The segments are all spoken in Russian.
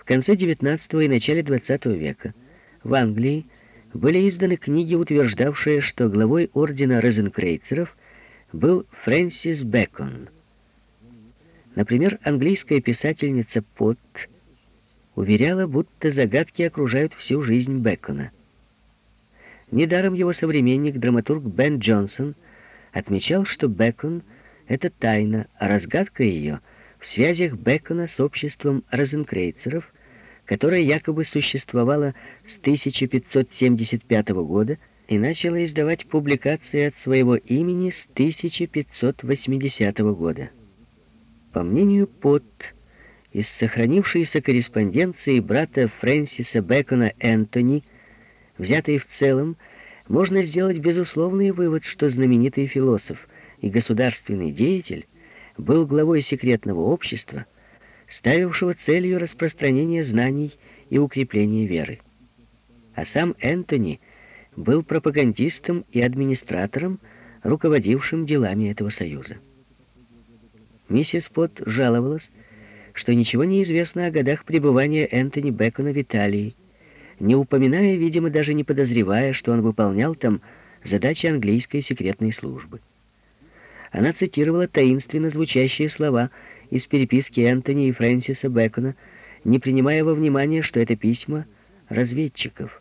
В конце XIX и начале XX века в Англии были изданы книги, утверждавшие, что главой ордена розенкрейцеров был Фрэнсис Бэкон. Например, английская писательница Потт уверяла, будто загадки окружают всю жизнь Бэкона. Недаром его современник, драматург Бен Джонсон, отмечал, что Бэкон — это тайна, а разгадка ее в связях Бэкона с обществом розенкрейцеров, которое якобы существовало с 1575 года и начало издавать публикации от своего имени с 1580 года. По мнению Потт, из сохранившейся корреспонденции брата Фрэнсиса Бэкона Энтони, взятой в целом, можно сделать безусловный вывод, что знаменитый философ и государственный деятель был главой секретного общества, ставившего целью распространение знаний и укрепление веры. А сам Энтони был пропагандистом и администратором, руководившим делами этого союза. Миссис Потт жаловалась, что ничего не известно о годах пребывания Энтони Бэкона в Италии, не упоминая, видимо, даже не подозревая, что он выполнял там задачи английской секретной службы. Она цитировала таинственно звучащие слова из переписки Энтони и Фрэнсиса Бэкона, не принимая во внимание, что это письма разведчиков.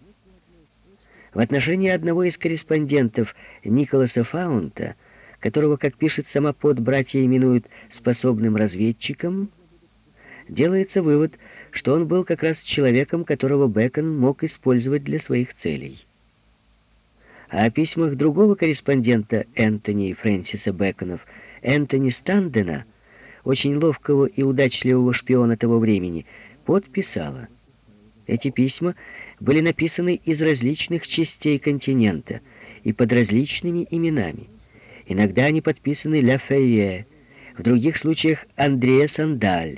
В отношении одного из корреспондентов, Николаса Фаунта, которого, как пишет сама Потт, братья именуют способным разведчиком, делается вывод, что он был как раз человеком, которого Бэкон мог использовать для своих целей. А о письмах другого корреспондента Энтони и Фрэнсиса Бэконов, Энтони Стандена, очень ловкого и удачливого шпиона того времени, Потт писала: эти письма были написаны из различных частей континента и под различными именами. Иногда они подписаны «Ля Фейе», в других случаях «Андреа Сандаль».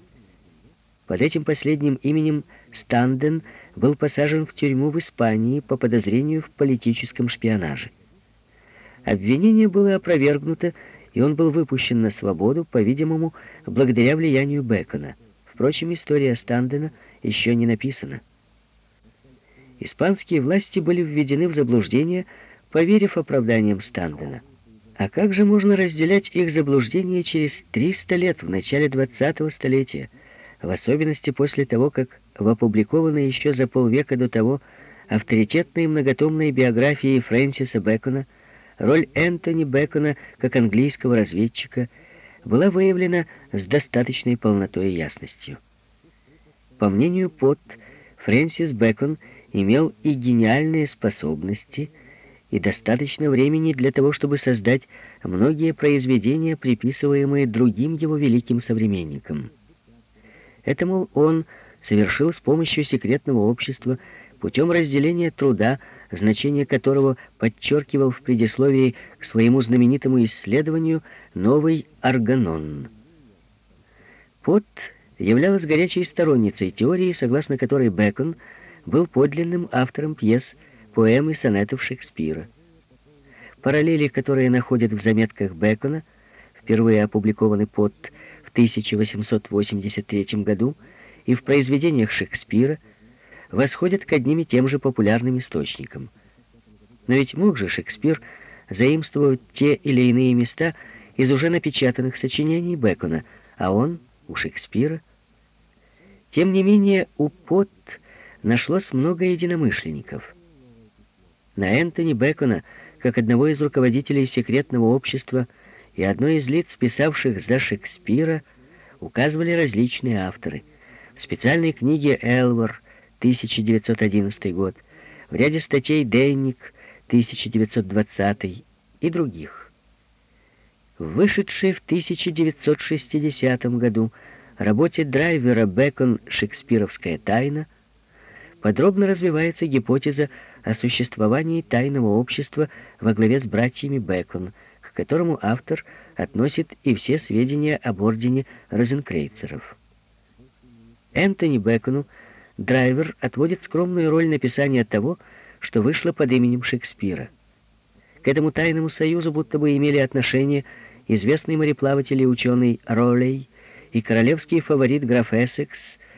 Под этим последним именем Станден был посажен в тюрьму в Испании по подозрению в политическом шпионаже. Обвинение было опровергнуто, и он был выпущен на свободу, по-видимому, благодаря влиянию Бэкона. Впрочем, история Стандена еще не написана. Испанские власти были введены в заблуждение, поверив оправданиям Стандена. А как же можно разделять их заблуждение через 300 лет в начале 20-го столетия, в особенности после того, как в опубликованной еще за полвека до того авторитетной многотомной биографии Фрэнсиса Бэкона роль Энтони Бэкона как английского разведчика была выявлена с достаточной полнотой и ясностью. По мнению Потт, Фрэнсис Бэкон имел и гениальные способности, и достаточно времени для того, чтобы создать многие произведения, приписываемые другим его великим современникам. Это, мол, он совершил с помощью секретного общества путем разделения труда, значение которого подчеркивал в предисловии к своему знаменитому исследованию «Новый органон». Потт являлась горячей сторонницей теории, согласно которой Бэкон был подлинным автором пьес, поэм и сонетов Шекспира. Параллели, которые находят в заметках Бэкона, впервые опубликованы Потт в 1883 году, и в произведениях Шекспира, восходят к одним и тем же популярным источникам. Но ведь мог же Шекспир заимствовать те или иные места из уже напечатанных сочинений Бэкона, а он у Шекспира. Тем не менее, у Потт нашлось много единомышленников. На Энтони Бэкона, как одного из руководителей секретного общества и одной из лиц, писавших за Шекспира, указывали различные авторы. В специальной книге «Элвор», 1911 год, в ряде статей «Дейник», 1920 и других. В вышедшей в 1960 году работе Драйвера «Бэкон. Шекспировская тайна» подробно развивается гипотеза о существовании тайного общества во главе с братьями Бэкон, к которому автор относит и все сведения об ордене розенкрейцеров. Энтони Бэкону Драйвер отводит скромную роль написания того, что вышло под именем Шекспира. К этому тайному союзу будто бы имели отношение известный мореплаватель и ученый Роллей и королевский фаворит граф Эссекс,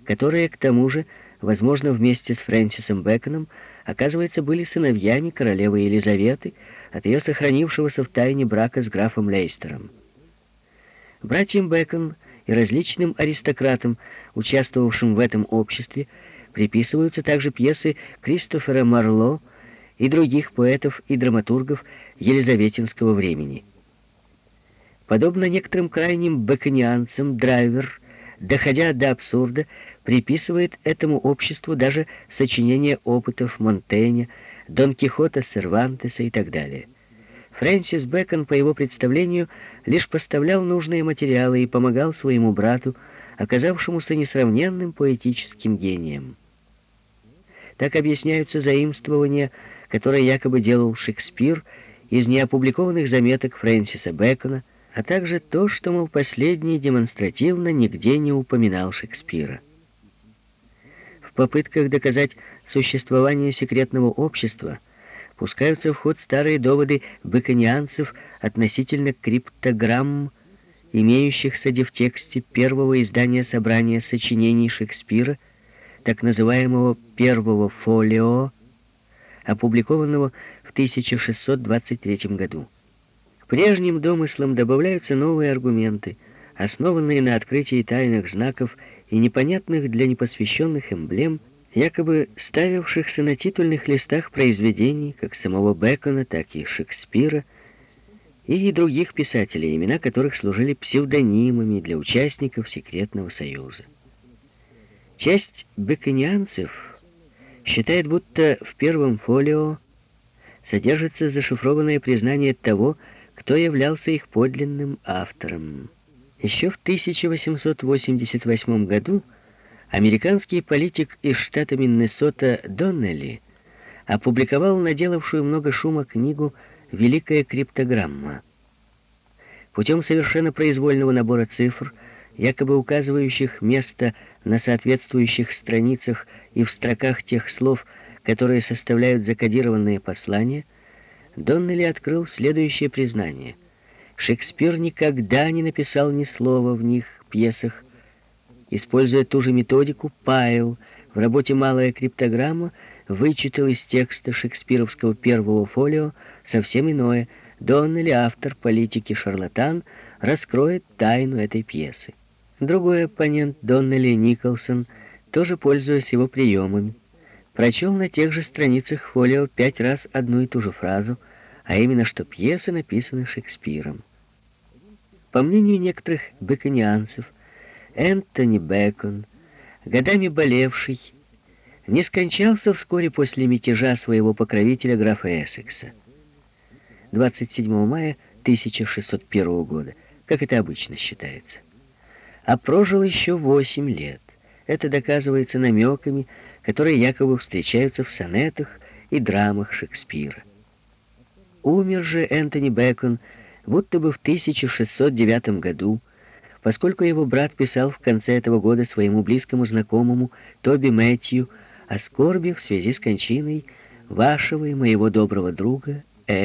которые, к тому же, возможно, вместе с Фрэнсисом Бэконом, оказывается, были сыновьями королевы Елизаветы от ее сохранившегося в тайне брака с графом Лейстером. Братьям Бэкон и различным аристократам, участвовавшим в этом обществе, приписываются также пьесы Кристофера Марло и других поэтов и драматургов елизаветинского времени. Подобно некоторым крайним бэконианцам, Драйвер, доходя до абсурда, приписывает этому обществу даже сочинения опытов Монтэня, Дон Кихота Сервантеса и так далее. Фрэнсис Бэкон, по его представлению, лишь поставлял нужные материалы и помогал своему брату, оказавшемуся несравненным поэтическим гением. Так объясняются заимствования, которые якобы делал Шекспир из неопубликованных заметок Фрэнсиса Бэкона, а также то, что, мол, последний демонстративно нигде не упоминал Шекспира. В попытках доказать существование секретного общества пускаются в ход старые доводы бэконианцев относительно криптограмм, имеющихся в тексте первого издания собрания сочинений Шекспира, так называемого «Первого фолио», опубликованного в 1623 году. К прежним домыслам добавляются новые аргументы, основанные на открытии тайных знаков и непонятных для непосвященных эмблем, якобы ставившихся на титульных листах произведений как самого Бэкона, так и Шекспира, и других писателей, имена которых служили псевдонимами для участников секретного союза. Часть бэконианцев считает, будто в первом фолио содержится зашифрованное признание того, кто являлся их подлинным автором. Еще в 1888 году американский политик из штата Миннесота Доннелли опубликовал наделавшую много шума книгу «Великая криптограмма». Путем совершенно произвольного набора цифр, якобы указывающих место на соответствующих страницах и в строках тех слов, которые составляют закодированные послания, Доннелли открыл следующее признание. Шекспир никогда не написал ни слова в них, пьесах. Используя ту же методику, Пайл в работе «Малая криптограмма» вычитал из текста шекспировского первого фолио совсем иное. Доннелли, автор политики-шарлатан, раскроет тайну этой пьесы. Другой оппонент Доннелли, Николсон, тоже пользуясь его приемами, прочел на тех же страницах фолио 5 раз одну и ту же фразу, а именно, что пьеса написана Шекспиром. По мнению некоторых бэконианцев, Энтони Бэкон, годами болевший, не скончался вскоре после мятежа своего покровителя графа Эссекса 27 мая 1601 года, как это обычно считается, а прожил еще 8 лет. Это доказывается намеками, которые якобы встречаются в сонетах и драмах Шекспира. Умер же Энтони Бэкон будто бы в 1609 году, поскольку его брат писал в конце этого года своему близкому знакомому Тоби Мэтью о скорби в связи с кончиной вашего и моего доброго друга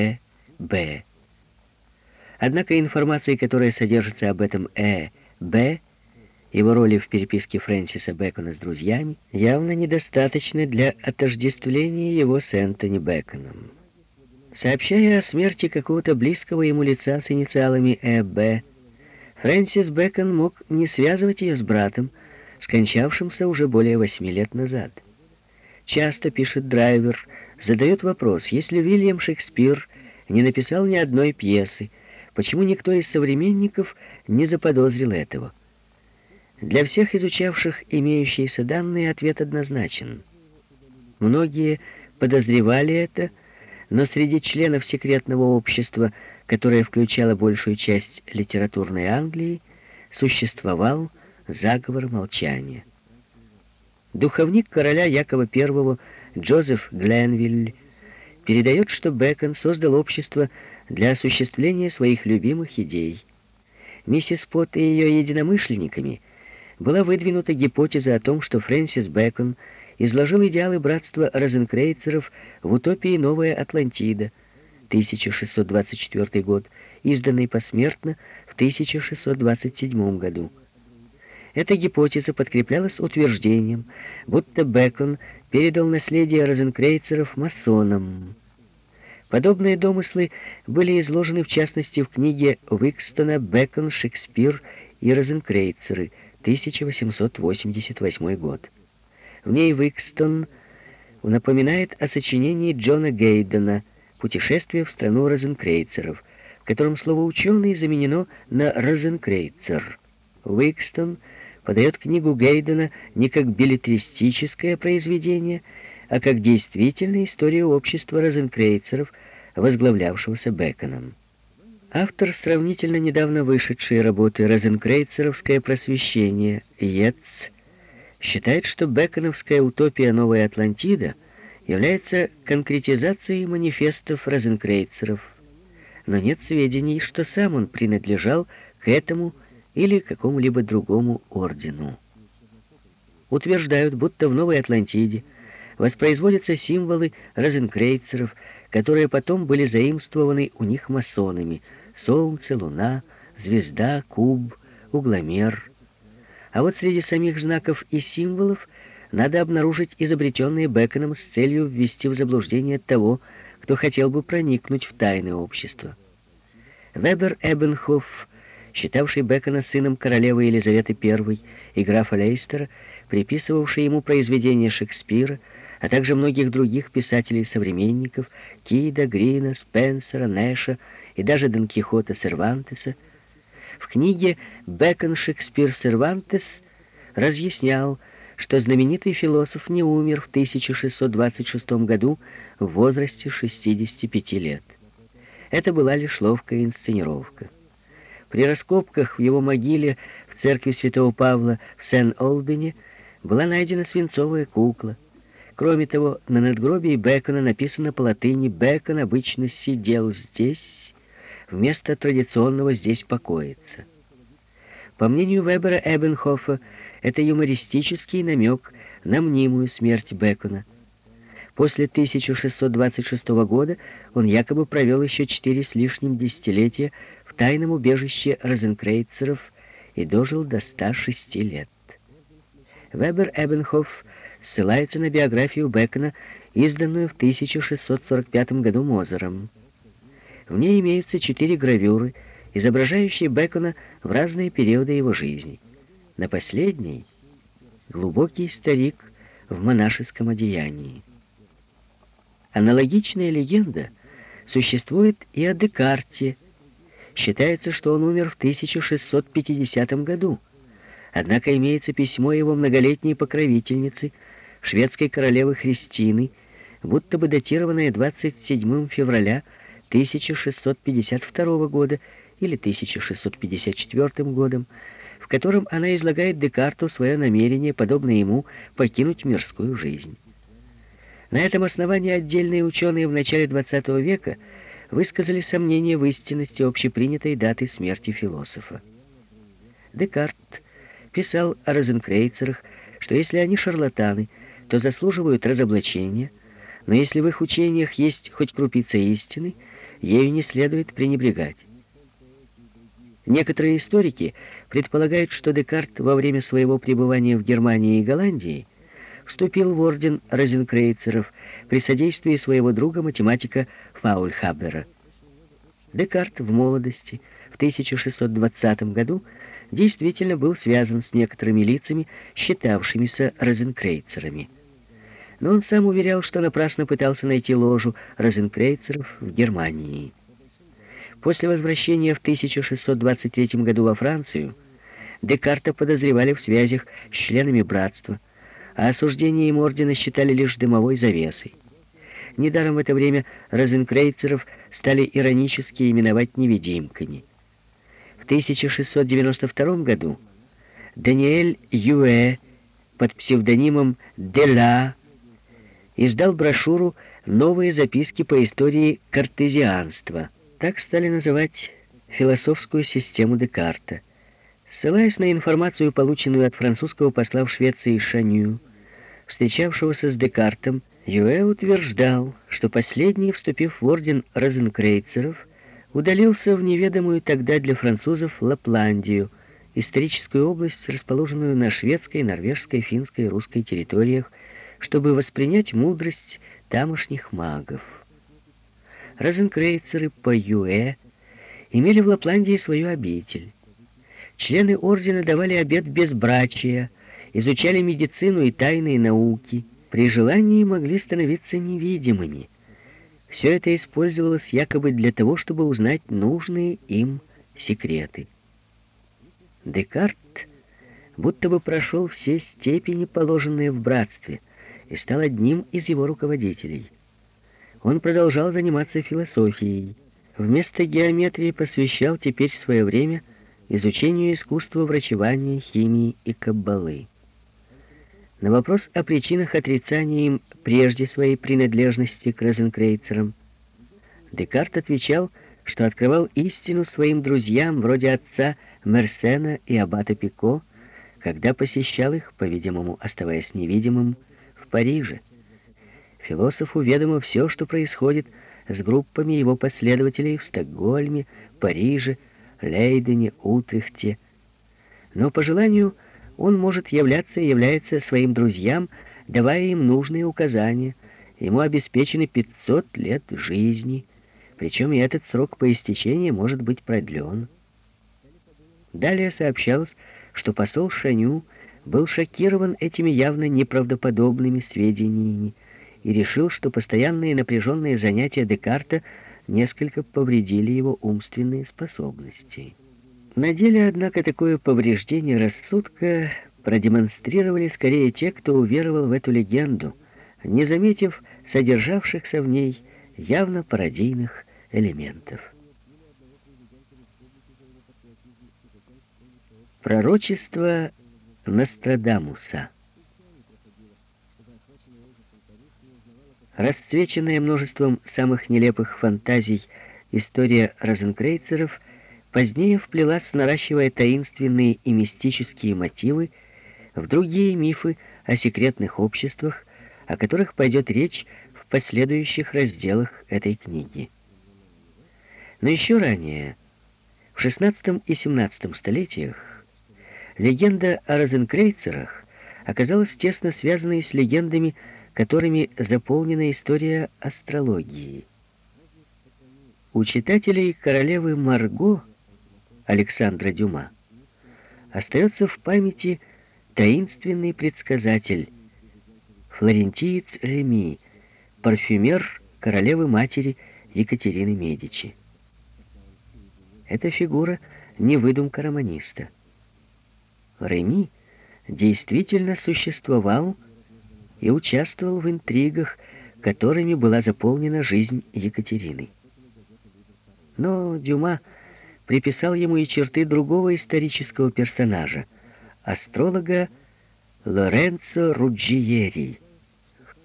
Б. Однако информации, которая содержится об этом Б, его роли в переписке Фрэнсиса Бэкона с друзьями, явно недостаточно для отождествления его с Энтони Бэконом. Сообщая о смерти какого-то близкого ему лица с инициалами Б, Фрэнсис Бэкон мог не связывать ее с братом, скончавшимся уже более 8 лет назад. Часто, пишет Драйвер, задает вопрос, если Уильям Шекспир не написал ни одной пьесы, почему никто из современников не заподозрил этого? Для всех изучавших имеющиеся данные ответ однозначен. Многие подозревали это, но среди членов секретного общества, которое включало большую часть литературной Англии, существовал заговор молчания. Духовник короля Якова I Джозеф Гленвиль передает, что Бэкон создал общество для осуществления своих любимых идей. Миссис Потт и ее единомышленниками была выдвинута гипотеза о том, что Фрэнсис Бэкон изложил идеалы братства розенкрейцеров в утопии «Новая Атлантида», 1624 год, изданной посмертно в 1627 году. Эта гипотеза подкреплялась утверждением, будто Бэкон передал наследие розенкрейцеров масонам. Подобные домыслы были изложены в частности в книге Уикстона «Бэкон, Шекспир и розенкрейцеры», 1888 год. В ней Уикстон напоминает о сочинении Джона Гейдена «Путешествие в страну розенкрейцеров», в котором слово «ученый» заменено на «розенкрейцер». Уикстон подает книгу Гейдена не как беллетристическое произведение, а как действительную историю общества розенкрейцеров, возглавлявшегося Бэконом. Автор сравнительно недавно вышедшей работы «Розенкрейцеровское просвещение» Йетс считает, что бэконовская утопия «Новая Атлантида» является конкретизацией манифестов розенкрейцеров, но нет сведений, что сам он принадлежал к этому или какому-либо другому ордену. Утверждают, будто в Новой Атлантиде воспроизводятся символы розенкрейцеров, которые потом были заимствованы у них масонами: солнце, луна, звезда, куб, угломер. А вот среди самих знаков и символов надо обнаружить изобретенные Бэконом с целью ввести в заблуждение того, кто хотел бы проникнуть в тайны общества. Вебер Эбенхоф, считавший Бэкона сыном королевы Елизаветы I и графа Лейстера, приписывавший ему произведения Шекспира, а также многих других писателей-современников, Кида, Грина, Спенсера, Нэша и даже Дон Кихота Сервантеса, в книге «Бэкон, Шекспир, Сервантес» разъяснял, что знаменитый философ не умер в 1626 году в возрасте 65 лет. Это была лишь ловкая инсценировка. При раскопках в его могиле в церкви святого Павла в Сен-Олбине была найдена свинцовая кукла. Кроме того, на надгробии Бэкона написано по латыни: «Бэкон обычно сидел здесь, вместо традиционного «здесь покоится». По мнению Вебера Эбенхофа, это юмористический намек на мнимую смерть Бэкона. После 1626 года он якобы провел еще 4 с лишним десятилетия в тайном убежище розенкрейцеров и дожил до 106 лет. Вебер Эбенхоф ссылается на биографию Бэкона, изданную в 1645 году Мозером. В ней имеются 4 гравюры, изображающие Бэкона в разные периоды его жизни. На последней — глубокий старик в монашеском одеянии. Аналогичная легенда существует и о Декарте. Считается, что он умер в 1650 году. Однако имеется письмо его многолетней покровительницы, шведской королевы Христины, будто бы датированное 27 февраля 1652 года или 1654 годом, в котором она излагает Декарту свое намерение, подобно ему, покинуть мирскую жизнь. На этом основании отдельные ученые в начале XX века высказали сомнения в истинности общепринятой даты смерти философа. Декарт писал о розенкрейцерах, что если они шарлатаны, то заслуживают разоблачения, но если в их учениях есть хоть крупица истины, ею не следует пренебрегать. Некоторые историки предполагают, что Декарт во время своего пребывания в Германии и Голландии вступил в орден розенкрейцеров при содействии своего друга-математика Фаульхабера. Декарт в молодости, в 1620 году, действительно был связан с некоторыми лицами, считавшимися розенкрейцерами. Но он сам уверял, что напрасно пытался найти ложу розенкрейцеров в Германии. После возвращения в 1623 году во Францию Декарта подозревали в связях с членами братства, а осуждение им ордена считали лишь дымовой завесой. Недаром в это время розенкрейцеров стали иронически именовать невидимками. В 1692 году Даниэль Юэ под псевдонимом Деля издал брошюру «Новые записки по истории картезианства». Так стали называть философскую систему Декарта. Ссылаясь на информацию, полученную от французского посла в Швеции Шанью, встречавшегося с Декартом, Юэ утверждал, что последний, вступив в орден розенкрейцеров, удалился в неведомую тогда для французов Лапландию историческую область, расположенную на шведской, норвежской, финской и русской территориях, чтобы воспринять мудрость тамошних магов. Розенкрейцеры по Юэ имели в Лапландии свою обитель. Члены ордена давали обет безбрачия, изучали медицину и тайные науки, при желании могли становиться невидимыми. Все это использовалось якобы для того, чтобы узнать нужные им секреты. Декарт будто бы прошел все степени, положенные в братстве, и стал одним из его руководителей. Он продолжал заниматься философией. Вместо геометрии посвящал теперь свое время изучению искусства врачевания, химии и каббалы. На вопрос о причинах отрицания им прежде своей принадлежности к розенкрейцерам Декарт отвечал, что открывал истину своим друзьям, вроде отца Мерсена и аббата Пико, когда посещал их, по-видимому, оставаясь невидимым, в Париже. Философу ведомо все, что происходит с группами его последователей в Стокгольме, Париже, Лейдене, Утрехте. Но по желанию он может являться и является своим друзьям, давая им нужные указания. Ему обеспечены 500 лет жизни, причем и этот срок по истечении может быть продлен. Далее сообщалось, что посол Шаню был шокирован этими явно неправдоподобными сведениями и решил, что постоянные напряженные занятия Декарта несколько повредили его умственные способности. На деле, однако, такое повреждение рассудка продемонстрировали скорее те, кто уверовал в эту легенду, не заметив содержавшихся в ней явно пародийных элементов. Пророчество Нострадамуса. Расцвеченная множеством самых нелепых фантазий история розенкрейцеров позднее вплелась, наращивая таинственные и мистические мотивы в другие мифы о секретных обществах, о которых пойдет речь в последующих разделах этой книги. Но еще ранее, в XVI и XVII столетиях, легенда о розенкрейцерах оказалась тесно связанной с легендами, которыми заполнена история астрологии. У читателей королевы Марго Александра Дюма остается в памяти таинственный предсказатель, флорентиец Реми, парфюмер королевы-матери Екатерины Медичи. Эта фигура не выдумка романиста. Реми действительно существовал и участвовал в интригах, которыми была заполнена жизнь Екатерины. Но Дюма приписал ему и черты другого исторического персонажа, астролога Лоренцо Руджиери. В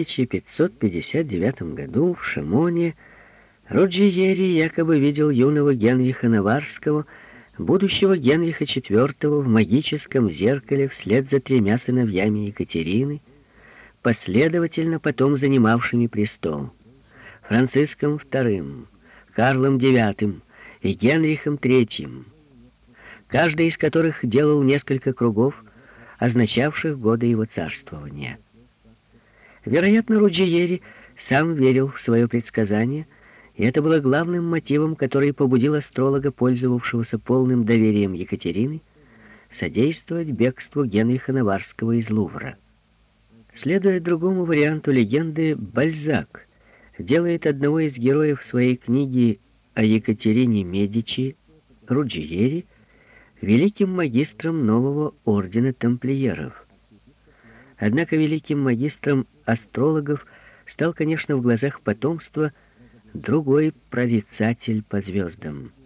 1559 году в Шимоне Руджиери якобы видел юного Генриха Наварского, будущего Генриха IV, в магическом зеркале вслед за 3 сыновьями Екатерины, последовательно потом занимавшими престол: Франциском II, Карлом IX и Генрихом III, каждый из которых делал несколько кругов, означавших годы его царствования. Вероятно, Руджиери сам верил в свое предсказание, и это было главным мотивом, который побудил астролога, пользовавшегося полным доверием Екатерины, содействовать бегству Генриха Наварского из Лувра. Следуя другому варианту легенды, Бальзак делает одного из героев своей книги о Екатерине Медичи, Руджиери, великим магистром нового ордена тамплиеров. Однако великим магистром астрологов стал, конечно, в глазах потомства другой прорицатель по звездам.